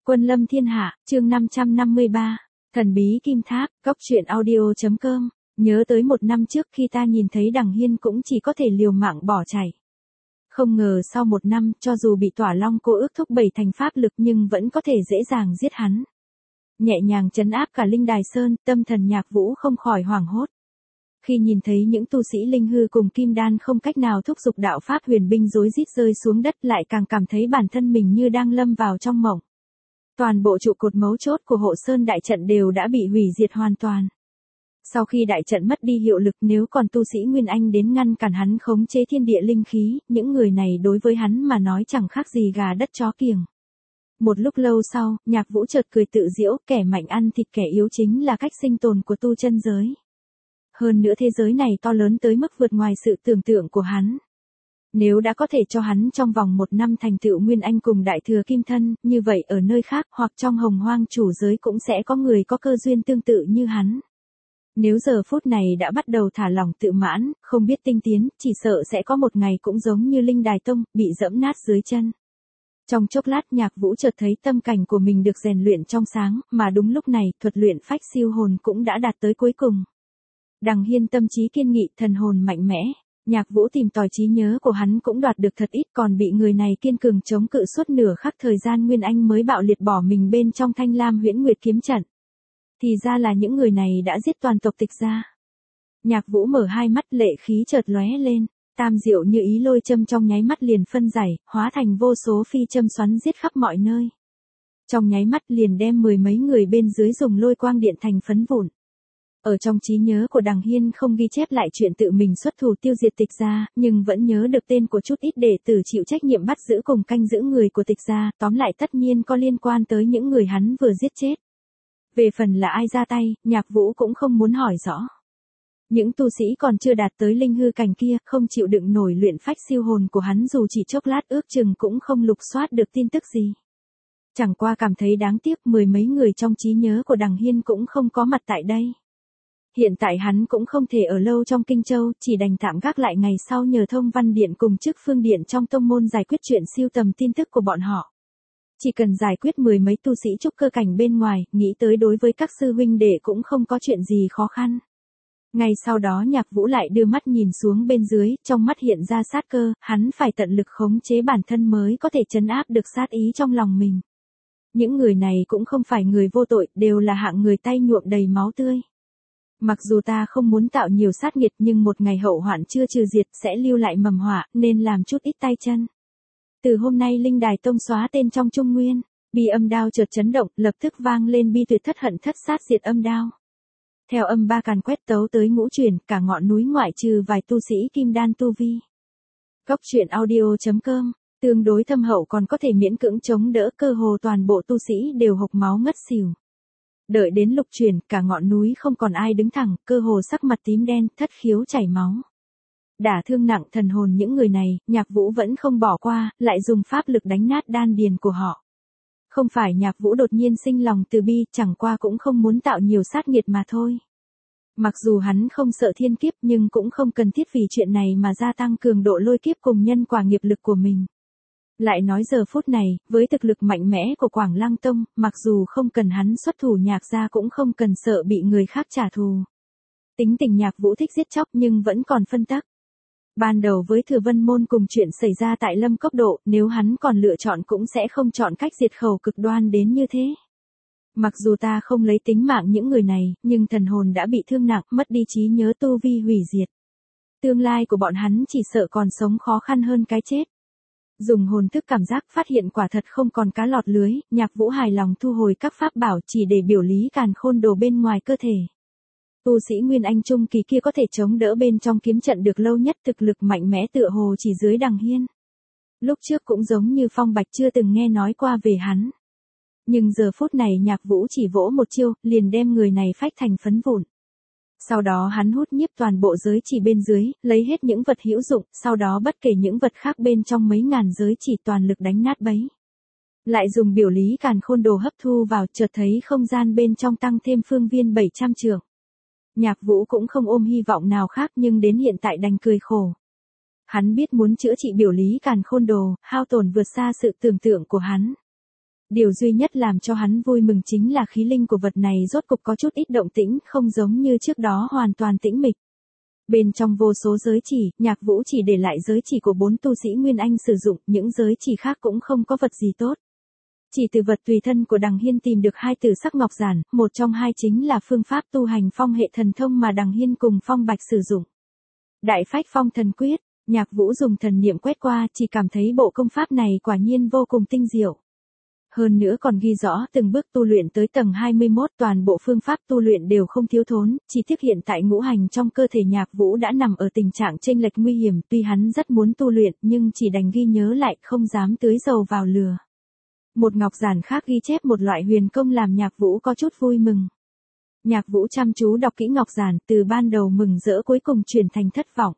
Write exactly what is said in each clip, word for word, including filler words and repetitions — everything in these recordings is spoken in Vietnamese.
Quân lâm thiên hạ, chương năm trăm năm mươi ba, thần bí kim tháp, cóc truyện audio chấm com. Nhớ tới một năm trước khi ta nhìn thấy Đằng Hiên cũng chỉ có thể liều mạng bỏ chạy. Không ngờ sau một năm, cho dù bị Tỏa Long cô ước thúc bảy thành pháp lực nhưng vẫn có thể dễ dàng giết hắn. Nhẹ nhàng trấn áp cả Linh Đài Sơn, tâm thần Nhạc Vũ không khỏi hoảng hốt. Khi nhìn thấy những tu sĩ linh hư cùng kim đan không cách nào thúc giục đạo pháp huyền binh rối rít rơi xuống đất, lại càng cảm thấy bản thân mình như đang lâm vào trong mộng. Toàn bộ trụ cột mấu chốt của Hộ Sơn đại trận đều đã bị hủy diệt hoàn toàn. Sau khi đại trận mất đi hiệu lực, nếu còn tu sĩ Nguyên Anh đến ngăn cản hắn khống chế thiên địa linh khí, những người này đối với hắn mà nói chẳng khác gì gà đất chó kiểng. Một lúc lâu sau, Nhạc Vũ chợt cười tự giễu, kẻ mạnh ăn thịt kẻ yếu chính là cách sinh tồn của tu chân giới. Hơn nữa thế giới này to lớn tới mức vượt ngoài sự tưởng tượng của hắn. Nếu đã có thể cho hắn trong vòng một năm thành tựu Nguyên Anh cùng Đại Thừa Kim Thân, như vậy ở nơi khác hoặc trong Hồng Hoang chủ giới cũng sẽ có người có cơ duyên tương tự như hắn. Nếu giờ phút này đã bắt đầu thả lỏng tự mãn, không biết tinh tiến, chỉ sợ sẽ có một ngày cũng giống như Linh Đài Tông, bị dẫm nát dưới chân. Trong chốc lát Nhạc Vũ chợt thấy tâm cảnh của mình được rèn luyện trong sáng, mà đúng lúc này, thuật luyện phách siêu hồn cũng đã đạt tới cuối cùng. Đằng Hiên tâm trí kiên nghị, thần hồn mạnh mẽ. Nhạc Vũ tìm tòi trí nhớ của hắn cũng đoạt được thật ít, còn bị người này kiên cường chống cự suốt nửa khắc thời gian Nguyên Anh mới bạo liệt bỏ mình bên trong Thanh Lam Huyễn Nguyệt kiếm trận. Thì ra là những người này đã giết toàn tộc Tịch gia. Nhạc Vũ mở hai mắt, lệ khí chợt lóe lên, tam diệu như ý lôi châm trong nháy mắt liền phân giải, hóa thành vô số phi châm xoắn giết khắp mọi nơi. Trong nháy mắt liền đem mười mấy người bên dưới dùng lôi quang điện thành phấn vụn. Ở trong trí nhớ của Đằng Hiên không ghi chép lại chuyện tự mình xuất thủ tiêu diệt Tịch gia, nhưng vẫn nhớ được tên của chút ít đệ tử chịu trách nhiệm bắt giữ cùng canh giữ người của Tịch gia, tóm lại tất nhiên có liên quan tới những người hắn vừa giết chết. Về phần là ai ra tay, Nhạc Vũ cũng không muốn hỏi rõ. Những tu sĩ còn chưa đạt tới linh hư cảnh kia, không chịu đựng nổi luyện phách siêu hồn của hắn, dù chỉ chốc lát ước chừng cũng không lục soát được tin tức gì. Chẳng qua cảm thấy đáng tiếc, mười mấy người trong trí nhớ của Đằng Hiên cũng không có mặt tại đây. Hiện tại hắn cũng không thể ở lâu trong Kinh Châu, chỉ đành tạm gác lại ngày sau nhờ Thông Văn Điện cùng Chức Phương Điện trong tông môn giải quyết chuyện siêu tầm tin tức của bọn họ. Chỉ cần giải quyết mười mấy tu sĩ trúc cơ cảnh bên ngoài, nghĩ tới đối với các sư huynh đệ cũng không có chuyện gì khó khăn. Ngay sau đó Nhạc Vũ lại đưa mắt nhìn xuống bên dưới, trong mắt hiện ra sát cơ, hắn phải tận lực khống chế bản thân mới có thể trấn áp được sát ý trong lòng mình. Những người này cũng không phải người vô tội, đều là hạng người tay nhuộm đầy máu tươi. Mặc dù ta không muốn tạo nhiều sát nghiệt, nhưng một ngày hậu hoạn chưa trừ diệt sẽ lưu lại mầm họa, nên làm chút ít tay chân. Từ hôm nay Linh Đài Tông xóa tên trong Trung Nguyên, bi âm đao chợt chấn động, lập tức vang lên bi tuyệt thất hận thất sát diệt âm đao. Theo âm ba càn quét tấu tới ngũ chuyển, cả ngọn núi ngoại trừ vài tu sĩ kim đan tu vi. Cóc truyện audio chấm com, tương đối thâm hậu còn có thể miễn cưỡng chống đỡ, cơ hồ toàn bộ tu sĩ đều hộc máu ngất xỉu. Đợi đến lục chuyển, cả ngọn núi không còn ai đứng thẳng, cơ hồ sắc mặt tím đen, thất khiếu chảy máu. Đả thương nặng thần hồn những người này, Nhạc Vũ vẫn không bỏ qua, lại dùng pháp lực đánh nát đan điền của họ. Không phải Nhạc Vũ đột nhiên sinh lòng từ bi, chẳng qua cũng không muốn tạo nhiều sát nghiệt mà thôi. Mặc dù hắn không sợ thiên kiếp nhưng cũng không cần thiết vì chuyện này mà gia tăng cường độ lôi kiếp cùng nhân quả nghiệp lực của mình. Lại nói giờ phút này, với thực lực mạnh mẽ của Quảng Lăng Tông, mặc dù không cần hắn xuất thủ, Nhạc gia cũng không cần sợ bị người khác trả thù. Tính tình Nhạc Vũ thích giết chóc nhưng vẫn còn phân tắc. Ban đầu với Thừa Vân Môn cùng chuyện xảy ra tại Lâm Cốc Độ, nếu hắn còn lựa chọn cũng sẽ không chọn cách diệt khẩu cực đoan đến như thế. Mặc dù ta không lấy tính mạng những người này, nhưng thần hồn đã bị thương nặng, mất đi trí nhớ, tu vi hủy diệt. Tương lai của bọn hắn chỉ sợ còn sống khó khăn hơn cái chết. Dùng hồn thức cảm giác phát hiện quả thật không còn cá lọt lưới, Nhạc Vũ hài lòng thu hồi các pháp bảo chỉ để biểu lý càn khôn đồ bên ngoài cơ thể. Tu sĩ Nguyên Anh Trung kỳ kia có thể chống đỡ bên trong kiếm trận được lâu nhất, thực lực mạnh mẽ tựa hồ chỉ dưới Đằng Hiên. Lúc trước cũng giống như Phong Bạch chưa từng nghe nói qua về hắn. Nhưng giờ phút này Nhạc Vũ chỉ vỗ một chiêu, liền đem người này phách thành phấn vụn. Sau đó hắn hút nhiếp toàn bộ giới chỉ bên dưới, lấy hết những vật hữu dụng, sau đó bất kể những vật khác bên trong mấy ngàn giới chỉ toàn lực đánh nát bấy. Lại dùng biểu lý càn khôn đồ hấp thu vào, chợt thấy không gian bên trong tăng thêm phương viên bảy trăm trượng. Nhạc Vũ cũng không ôm hy vọng nào khác nhưng đến hiện tại đành cười khổ. Hắn biết muốn chữa trị biểu lý càn khôn đồ, hao tổn vượt xa sự tưởng tượng của hắn. Điều duy nhất làm cho hắn vui mừng chính là khí linh của vật này rốt cục có chút ít động tĩnh, không giống như trước đó hoàn toàn tĩnh mịch. Bên trong vô số giới chỉ, Nhạc Vũ chỉ để lại giới chỉ của bốn tu sĩ Nguyên Anh sử dụng, những giới chỉ khác cũng không có vật gì tốt. Chỉ từ vật tùy thân của Đằng Hiên tìm được hai tử sắc ngọc giản, một trong hai chính là phương pháp tu hành phong hệ thần thông mà Đằng Hiên cùng Phong Bạch sử dụng. Đại Phách Phong Thần Quyết, Nhạc Vũ dùng thần niệm quét qua, chỉ cảm thấy bộ công pháp này quả nhiên vô cùng tinh diệu. Hơn nữa còn ghi rõ từng bước tu luyện tới tầng hai mươi mốt, toàn bộ phương pháp tu luyện đều không thiếu thốn, chỉ tiếc hiện tại ngũ hành trong cơ thể Nhạc Vũ đã nằm ở tình trạng chênh lệch nguy hiểm, tuy hắn rất muốn tu luyện nhưng chỉ đành ghi nhớ lại, không dám tưới dầu vào lửa. Một ngọc giản khác ghi chép một loại huyền công làm Nhạc Vũ có chút vui mừng. Nhạc Vũ chăm chú đọc kỹ ngọc giản, từ ban đầu mừng rỡ cuối cùng chuyển thành thất vọng.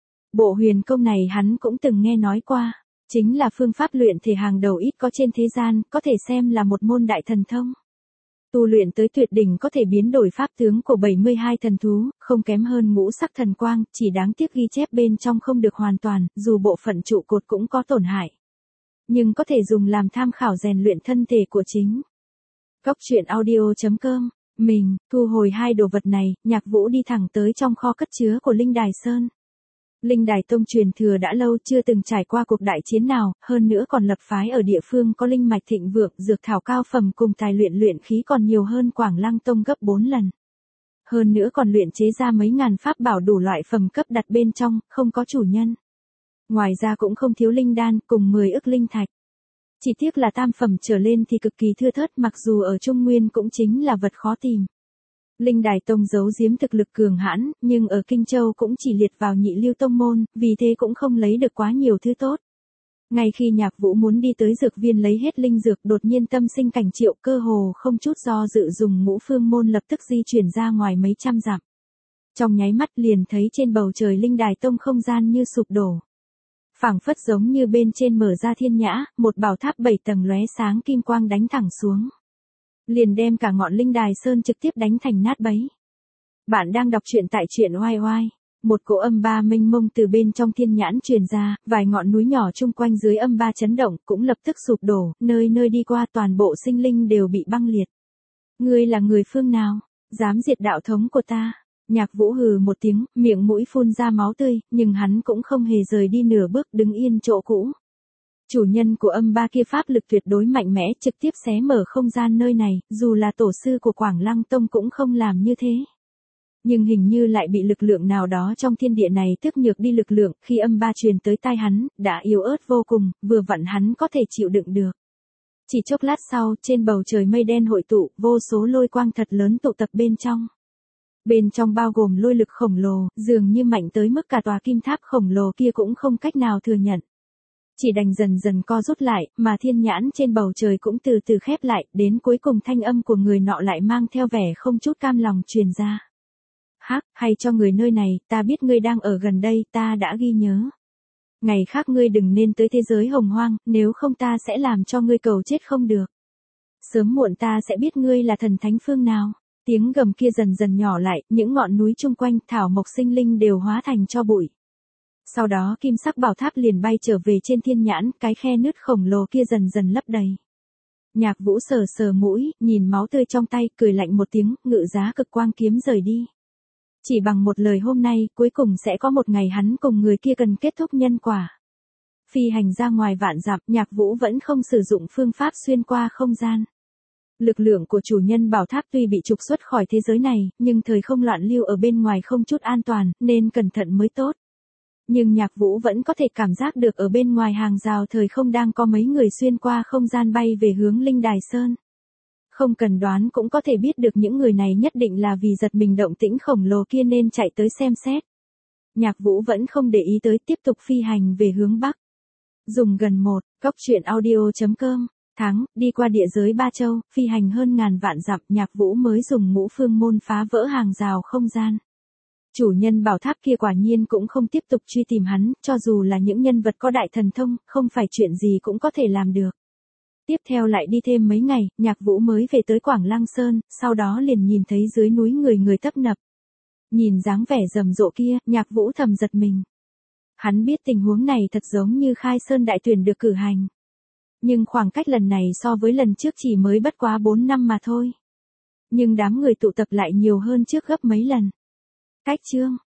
Bộ huyền công này hắn cũng từng nghe nói qua. Chính là phương pháp luyện thể hàng đầu ít có trên thế gian, có thể xem là một môn đại thần thông. Tu luyện tới tuyệt đỉnh có thể biến đổi pháp tướng của bảy mươi hai thần thú, không kém hơn ngũ sắc thần quang, chỉ đáng tiếc ghi chép bên trong không được hoàn toàn, dù bộ phận trụ cột cũng có tổn hại. Nhưng có thể dùng làm tham khảo rèn luyện thân thể của chính. Cốc truyện audio chấm com, mình, thu hồi hai đồ vật này, Nhạc Vũ đi thẳng tới trong kho cất chứa của Linh Đài Sơn. Linh Đài Tông truyền thừa đã lâu chưa từng trải qua cuộc đại chiến nào, hơn nữa còn lập phái ở địa phương có linh mạch thịnh vượng, dược thảo cao phẩm cùng tài luyện luyện khí còn nhiều hơn Quảng Lăng Tông gấp bốn lần. Hơn nữa còn luyện chế ra mấy ngàn pháp bảo đủ loại phẩm cấp đặt bên trong, không có chủ nhân. Ngoài ra cũng không thiếu linh đan cùng mười ức linh thạch. Chỉ tiếc là tam phẩm trở lên thì cực kỳ thưa thớt, mặc dù ở Trung Nguyên cũng chính là vật khó tìm. Linh Đài Tông giấu giếm thực lực cường hãn, nhưng ở Kinh Châu cũng chỉ liệt vào nhị lưu tông môn, vì thế cũng không lấy được quá nhiều thứ tốt. Ngay khi Nhạc Vũ muốn đi tới dược viên lấy hết linh dược, đột nhiên tâm sinh cảnh Triệu, cơ hồ không chút do dự dùng Ngũ Phương môn lập tức di chuyển ra ngoài mấy trăm dặm. Trong nháy mắt liền thấy trên bầu trời Linh Đài Tông không gian như sụp đổ. Phảng phất giống như bên trên mở ra thiên nhã, một bảo tháp bảy tầng lóe sáng kim quang đánh thẳng xuống. Liền đem cả ngọn Linh Đài Sơn trực tiếp đánh thành nát bấy. Bạn đang đọc truyện tại truyện oai oai. Một cỗ âm ba mênh mông từ bên trong thiên nhãn truyền ra, vài ngọn núi nhỏ chung quanh dưới âm ba chấn động cũng lập tức sụp đổ, nơi nơi đi qua toàn bộ sinh linh đều bị băng liệt. Ngươi là người phương nào? Dám diệt đạo thống của ta? Nhạc Vũ hừ một tiếng, miệng mũi phun ra máu tươi, nhưng hắn cũng không hề rời đi nửa bước, đứng yên chỗ cũ. Chủ nhân của âm ba kia pháp lực tuyệt đối mạnh mẽ, trực tiếp xé mở không gian nơi này, dù là tổ sư của Quảng Lăng Tông cũng không làm như thế. Nhưng hình như lại bị lực lượng nào đó trong thiên địa này tức nhược đi lực lượng, khi âm ba truyền tới tai hắn, đã yếu ớt vô cùng, vừa vặn hắn có thể chịu đựng được. Chỉ chốc lát sau, trên bầu trời mây đen hội tụ, vô số lôi quang thật lớn tụ tập bên trong. Bên trong bao gồm lôi lực khổng lồ, dường như mạnh tới mức cả tòa kim tháp khổng lồ kia cũng không cách nào thừa nhận. Chỉ đành dần dần co rút lại, mà thiên nhãn trên bầu trời cũng từ từ khép lại, đến cuối cùng thanh âm của người nọ lại mang theo vẻ không chút cam lòng truyền ra. Hắc, hay cho người nơi này, ta biết ngươi đang ở gần đây, ta đã ghi nhớ. Ngày khác ngươi đừng nên tới thế giới hồng hoang, nếu không ta sẽ làm cho ngươi cầu chết không được. Sớm muộn ta sẽ biết ngươi là thần thánh phương nào. Tiếng gầm kia dần dần nhỏ lại, những ngọn núi chung quanh thảo mộc sinh linh đều hóa thành tro bụi. Sau đó kim sắc bảo tháp liền bay trở về trên thiên nhãn, cái khe nứt khổng lồ kia dần dần lấp đầy. Nhạc Vũ sờ sờ mũi, nhìn máu tươi trong tay, cười lạnh một tiếng, ngự giá cực quang kiếm rời đi. Chỉ bằng một lời hôm nay, cuối cùng sẽ có một ngày hắn cùng người kia cần kết thúc nhân quả. Phi hành ra ngoài vạn dặm, Nhạc Vũ vẫn không sử dụng phương pháp xuyên qua không gian. Lực lượng của chủ nhân bảo tháp tuy bị trục xuất khỏi thế giới này, nhưng thời không loạn lưu ở bên ngoài không chút an toàn, nên cẩn thận mới tốt. Nhưng Nhạc Vũ vẫn có thể cảm giác được ở bên ngoài hàng rào thời không đang có mấy người xuyên qua không gian bay về hướng Linh Đài Sơn. Không cần đoán cũng có thể biết được những người này nhất định là vì giật mình động tĩnh khổng lồ kia nên chạy tới xem xét. Nhạc Vũ vẫn không để ý tới, tiếp tục phi hành về hướng Bắc. Dùng gần một, cốc truyện audio chấm com, tháng, đi qua địa giới Ba Châu, phi hành hơn ngàn vạn dặm, Nhạc Vũ mới dùng Ngũ Phương môn phá vỡ hàng rào không gian. Chủ nhân bảo tháp kia quả nhiên cũng không tiếp tục truy tìm hắn, cho dù là những nhân vật có đại thần thông, không phải chuyện gì cũng có thể làm được. Tiếp theo lại đi thêm mấy ngày, Nhạc Vũ mới về tới Quảng Lăng Sơn, sau đó liền nhìn thấy dưới núi người người tấp nập. Nhìn dáng vẻ rầm rộ kia, Nhạc Vũ thầm giật mình. Hắn biết tình huống này thật giống như khai sơn đại tuyển được cử hành. Nhưng khoảng cách lần này so với lần trước chỉ mới bất quá bốn năm mà thôi. Nhưng đám người tụ tập lại nhiều hơn trước gấp mấy lần. Cách chương